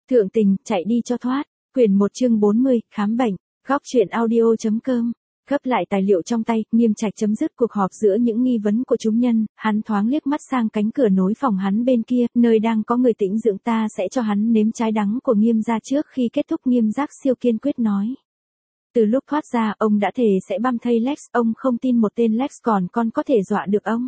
Thượng tình, chạy đi cho thoát. Quyển 1 chương 40, khám bệnh. Góc truyện audio.com. Gấp lại tài liệu trong tay, Nghiêm Trạch chấm dứt cuộc họp giữa những nghi vấn của chúng nhân, hắn thoáng liếc mắt sang cánh cửa nối phòng hắn bên kia, nơi đang có người tĩnh dưỡng. Ta sẽ cho hắn nếm trái đắng của Nghiêm gia trước khi kết thúc. Nghiêm Giác Siêu kiên quyết nói. Từ lúc thoát ra, ông đã thề sẽ băm thây Lex, ông không tin một tên Lex còn có thể dọa được ông.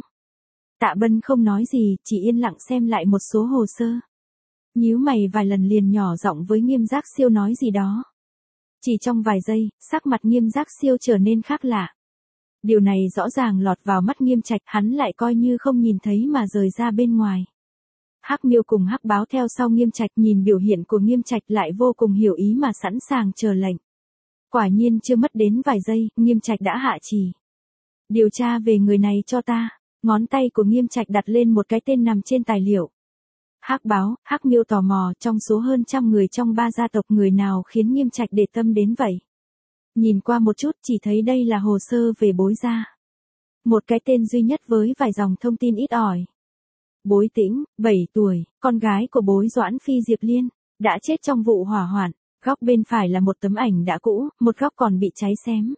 Tạ Bân không nói gì, chỉ yên lặng xem lại một số hồ sơ. Nhíu mày vài lần liền nhỏ giọng với Nghiêm Giác Siêu nói gì đó. Chỉ trong vài giây, sắc mặt Nghiêm Giác Siêu trở nên khác lạ. Điều này rõ ràng lọt vào mắt Nghiêm Trạch, hắn lại coi như không nhìn thấy mà rời ra bên ngoài. Hắc Miêu cùng Hắc Báo theo sau Nghiêm Trạch, nhìn biểu hiện của Nghiêm Trạch lại vô cùng hiểu ý mà sẵn sàng chờ lệnh. Quả nhiên chưa mất đến vài giây, Nghiêm Trạch đã hạ chỉ. Điều tra về người này cho ta. Ngón tay của Nghiêm Trạch đặt lên một cái tên nằm trên tài liệu. Hắc Báo, Hắc Miêu tò mò, trong số hơn trăm người trong ba gia tộc người nào khiến Nghiêm Trạch để tâm đến vậy. Nhìn qua một chút chỉ thấy đây là hồ sơ về Bối gia. Một cái tên duy nhất với vài dòng thông tin ít ỏi. Bối Tĩnh, 7 tuổi, con gái của Bối Doãn Phi Diệp Liên, đã chết trong vụ hỏa hoạn. Góc bên phải là một tấm ảnh đã cũ, một góc còn bị cháy xém.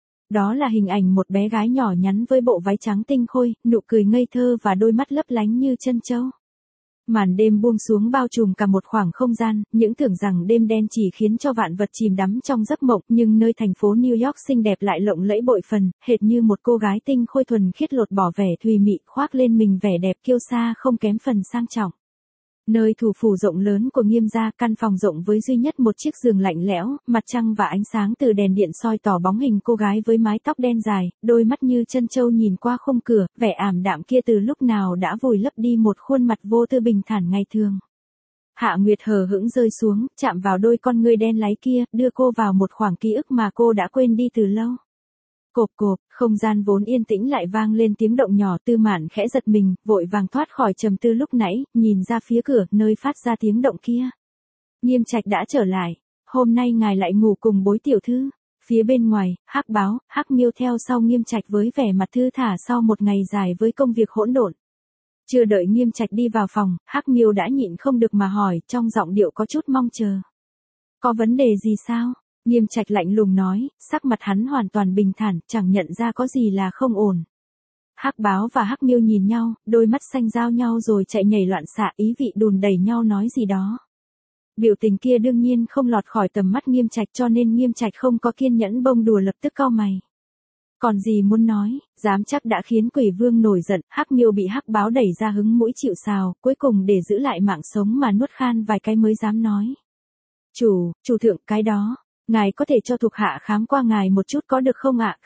Đó là hình ảnh một bé gái nhỏ nhắn với bộ váy trắng tinh khôi, nụ cười ngây thơ và đôi mắt lấp lánh như trân châu. Màn đêm buông xuống bao trùm cả một khoảng không gian, những tưởng rằng đêm đen chỉ khiến cho vạn vật chìm đắm trong giấc mộng, nhưng nơi thành phố New York xinh đẹp lại lộng lẫy bội phần, hệt như một cô gái tinh khôi thuần khiết lột bỏ vẻ thùy mị, khoác lên mình vẻ đẹp kiêu sa không kém phần sang trọng. Nơi thủ phủ rộng lớn của Nghiêm gia, căn phòng rộng với duy nhất một chiếc giường lạnh lẽo, mặt trăng và ánh sáng từ đèn điện soi tỏ bóng hình cô gái với mái tóc đen dài, đôi mắt như trân châu nhìn qua khung cửa, vẻ ảm đạm kia từ lúc nào đã vùi lấp đi một khuôn mặt vô tư bình thản ngày thường. Hạ Nguyệt hờ hững rơi xuống, chạm vào đôi con ngươi đen láy kia, đưa cô vào một khoảng ký ức mà cô đã quên đi từ lâu. Cộp cộp, không gian vốn yên tĩnh lại vang lên tiếng động nhỏ. Tư Mạn khẽ giật mình, vội vàng thoát khỏi trầm tư lúc nãy, nhìn ra phía cửa, nơi phát ra tiếng động kia. Nghiêm Trạch đã trở lại, hôm nay ngài lại ngủ cùng Bối tiểu thư. Phía bên ngoài, Hắc Báo, Hắc Miêu theo sau Nghiêm Trạch với vẻ mặt thư thả sau một ngày dài với công việc hỗn độn. Chưa đợi Nghiêm Trạch đi vào phòng, Hắc Miêu đã nhịn không được mà hỏi, trong giọng điệu có chút mong chờ. Có vấn đề gì sao? Nghiêm Trạch lạnh lùng nói, sắc mặt hắn hoàn toàn bình thản, chẳng nhận ra có gì là không ổn. Hắc Báo và Hắc Miêu nhìn nhau, đôi mắt xanh giao nhau rồi chạy nhảy loạn xạ, ý vị đùn đẩy nhau nói gì đó. Biểu tình kia đương nhiên không lọt khỏi tầm mắt Nghiêm Trạch, cho nên Nghiêm Trạch không có kiên nhẫn bông đùa, lập tức cau mày. Còn gì muốn nói, dám chắc đã khiến Quỷ Vương nổi giận. Hắc Miêu bị Hắc Báo đẩy ra hứng mũi chịu sào, cuối cùng để giữ lại mạng sống mà nuốt khan vài cái mới dám nói. Chủ thượng, cái đó. Ngài có thể cho thuộc hạ khám qua ngài một chút có được không ạ?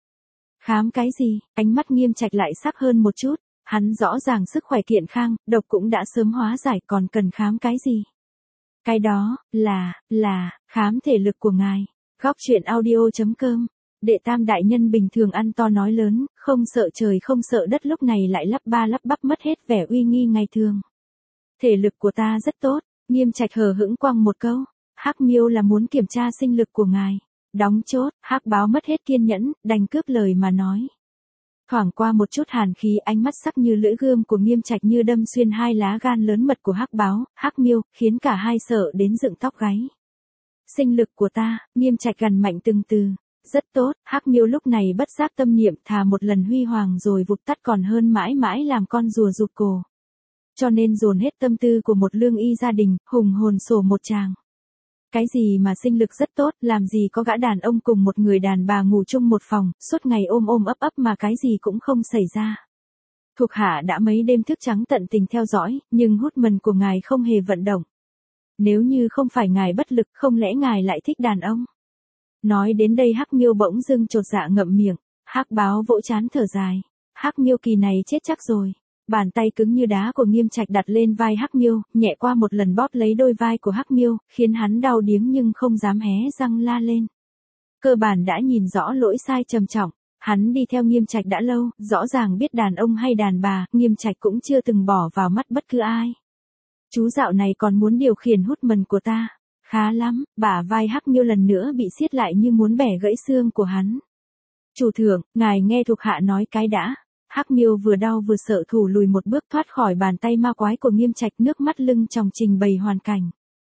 Khám cái gì? Ánh mắt Nghiêm Trạch lại sắc hơn một chút. Hắn rõ ràng sức khỏe kiện khang, độc cũng đã sớm hóa giải, còn cần khám cái gì? Cái đó, là, khám thể lực của ngài. Góc truyện audio.com. Đệ Tam đại nhân bình thường ăn to nói lớn, không sợ trời không sợ đất, lúc này lại lắp ba lắp bắp mất hết vẻ uy nghi ngày thường. Thể lực của ta rất tốt. Nghiêm Trạch hờ hững quăng một câu. Hắc Miêu là muốn kiểm tra sinh lực của ngài. Đóng chốt. Hắc Báo mất hết kiên nhẫn, đành cướp lời mà nói. Thoảng qua một chút hàn khí, ánh mắt sắc như lưỡi gươm của Nghiêm Trạch như đâm xuyên hai lá gan lớn mật của Hắc Báo, Hắc Miêu, khiến cả hai sợ đến dựng tóc gáy. Sinh lực của ta. Nghiêm Trạch gằn mạnh từng từ. Rất tốt. Hắc Miêu lúc này bất giác tâm niệm, thà một lần huy hoàng rồi vụt tắt còn hơn mãi mãi làm con rùa rụt cổ. Cho nên dồn hết tâm tư của một lương y gia đình, hùng hồn sổ một tràng. Cái gì mà sinh lực rất tốt, làm gì có gã đàn ông cùng một người đàn bà ngủ chung một phòng, suốt ngày ôm ôm ấp ấp mà cái gì cũng không xảy ra. Thuộc hạ đã mấy đêm thức trắng tận tình theo dõi, nhưng hút mần của ngài không hề vận động. Nếu như không phải ngài bất lực, không lẽ ngài lại thích đàn ông? Nói đến đây Hắc Miêu bỗng dưng chột dạ ngậm miệng. Hắc Báo vỗ trán thở dài. Hắc Miêu kỳ này chết chắc rồi. Bàn tay cứng như đá của Nghiêm Trạch đặt lên vai Hắc Miêu, nhẹ qua một lần bóp lấy đôi vai của Hắc Miêu, khiến hắn đau điếng nhưng không dám hé răng la lên. Cơ bản đã nhìn rõ lỗi sai trầm trọng. Hắn đi theo Nghiêm Trạch đã lâu, rõ ràng biết đàn ông hay đàn bà, Nghiêm Trạch cũng chưa từng bỏ vào mắt bất cứ ai. Chú dạo này còn muốn điều khiển hút mần của ta. Khá lắm. Bả vai Hắc Miêu lần nữa bị siết lại như muốn bẻ gãy xương của hắn. Chủ thượng, ngài nghe thuộc hạ nói cái đã. Hắc Miêu vừa đau vừa sợ thủ lùi một bước thoát khỏi bàn tay ma quái của Nghiêm Trạch, nước mắt lưng tròng trình bày hoàn cảnh.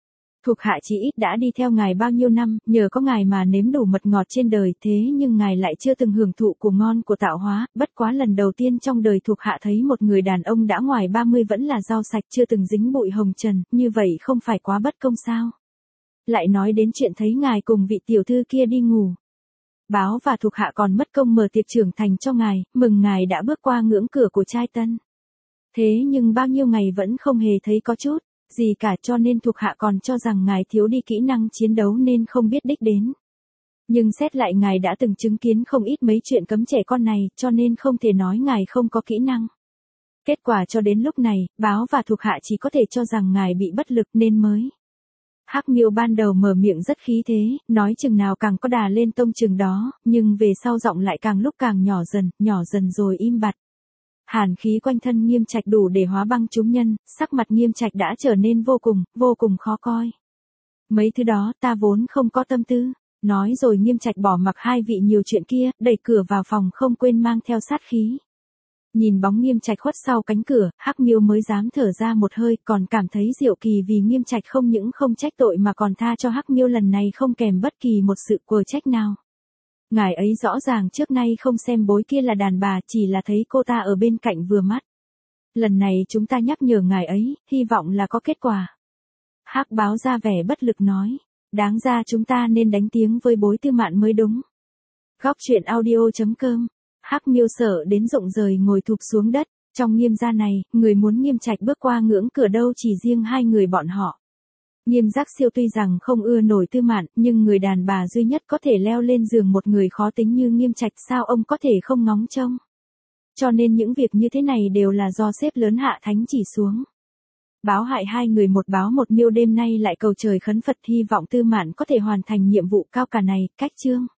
Thuộc hạ chỉ ít đã đi theo ngài bao nhiêu năm, nhờ có ngài mà nếm đủ mật ngọt trên đời, thế nhưng ngài lại chưa từng hưởng thụ của ngon của tạo hóa, bất quá lần đầu tiên trong đời thuộc hạ thấy một người đàn ông đã ngoài 30 vẫn là rau sạch, chưa từng dính bụi hồng trần, như vậy không phải quá bất công sao? Lại nói đến chuyện thấy ngài cùng vị tiểu thư kia đi ngủ. Báo và thuộc hạ còn mất công mở tiệc trưởng thành cho ngài, mừng ngài đã bước qua ngưỡng cửa của trai tân. Thế nhưng bao nhiêu ngày vẫn không hề thấy có chút gì cả, cho nên thuộc hạ còn cho rằng ngài thiếu đi kỹ năng chiến đấu nên không biết đích đến. Nhưng xét lại ngài đã từng chứng kiến không ít mấy chuyện cấm trẻ con này, cho nên không thể nói ngài không có kỹ năng. Kết quả cho đến lúc này, báo và thuộc hạ chỉ có thể cho rằng ngài bị bất lực nên mới. Hắc Miêu ban đầu mở miệng rất khí thế, nói chừng nào càng có đà lên tông chừng đó, nhưng về sau giọng lại càng lúc càng nhỏ dần rồi im bặt. Hàn khí quanh thân Nghiêm Trạch đủ để hóa băng chúng nhân, sắc mặt Nghiêm Trạch đã trở nên vô cùng khó coi. Mấy thứ đó ta vốn không có tâm tư, nói rồi Nghiêm Trạch bỏ mặc hai vị nhiều chuyện kia, đẩy cửa vào phòng không quên mang theo sát khí. Nhìn bóng Nghiêm Trạch khuất sau cánh cửa, Hắc Miêu mới dám thở ra một hơi, còn cảm thấy diệu kỳ vì Nghiêm Trạch không những không trách tội mà còn tha cho Hắc Miêu lần này không kèm bất kỳ một sự quờ trách nào. Ngài ấy rõ ràng trước nay không xem bối kia là đàn bà, chỉ là thấy cô ta ở bên cạnh vừa mắt. Lần này chúng ta nhắc nhở ngài ấy, hy vọng là có kết quả. Hắc báo ra vẻ bất lực nói, đáng ra chúng ta nên đánh tiếng với bối Tư Mạn mới đúng. Góc truyện audio.com. Hắc Miêu sợ đến rụng rời ngồi thụp xuống đất, trong Nghiêm gia này, người muốn Nghiêm Trạch bước qua ngưỡng cửa đâu chỉ riêng hai người bọn họ. Nghiêm Giác Siêu tuy rằng không ưa nổi Tư Mạn, nhưng người đàn bà duy nhất có thể leo lên giường một người khó tính như Nghiêm Trạch sao ông có thể không ngóng trông. Cho nên những việc như thế này đều là do sếp lớn hạ thánh chỉ xuống. Báo hại hai người một báo một miêu đêm nay lại cầu trời khấn Phật hy vọng Tư Mạn có thể hoàn thành nhiệm vụ cao cả này, cách chương.